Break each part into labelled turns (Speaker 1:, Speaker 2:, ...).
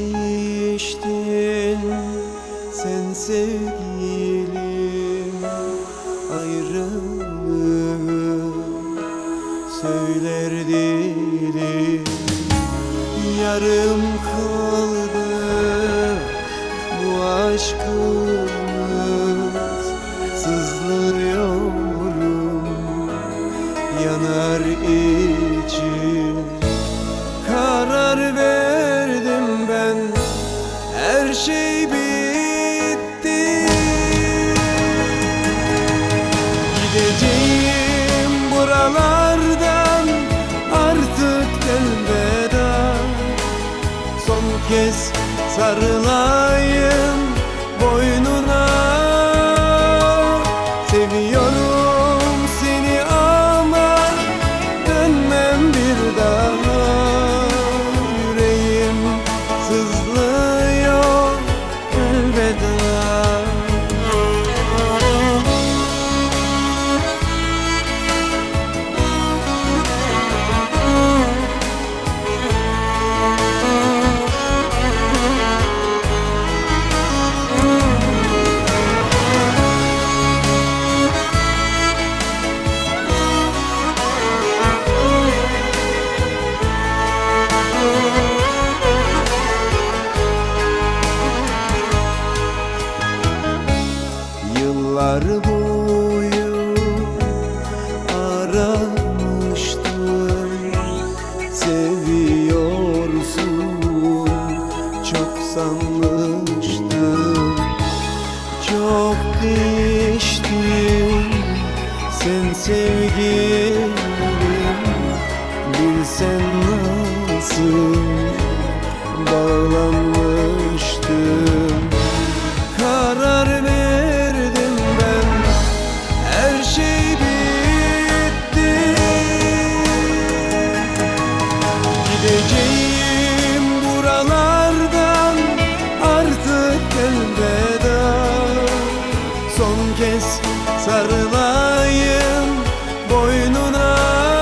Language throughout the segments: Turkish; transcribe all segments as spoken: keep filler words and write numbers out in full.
Speaker 1: değiştin sen sevgilim, ayrılığı söyler dilim. Yarım kaldı bu aşkımız, sızlıyorum yanar içim. Karar verdim ben, her şey bitti. Gideceğim buralardan, artık elveda. Son kez sarılayım boynuna. Seviyorum seni ama dönmem bir daha. Yüreğim sızlıyor elveda. Yıllar boyu aramıştım, seviyorsun çok sanmıştım. Çok değiştin sen sevgilim, bilsen nasıl bağlanmıştım. Karar verdim ben, her şey bitti. Gideceğim buralardan, artık elveda. Son kez sarılayım boynuna.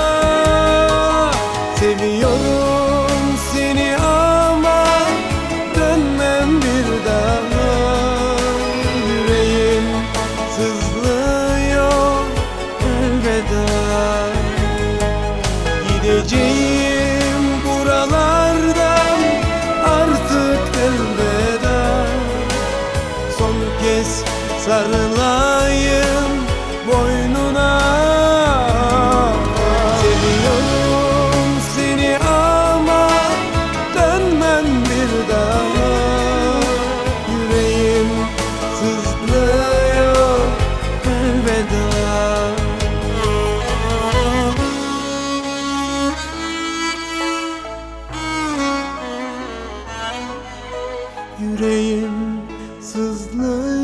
Speaker 1: Seviyorum seni ama dönmem bir daha. Yüreğim sızlıyor elveda. Gideceğim buralardan, artık elveda. Son kez sarılayım boynuna. Seviyorum seni ama dönmem bir daha. Yüreğim sızlıyor elveda. Yüreğim sızlıyor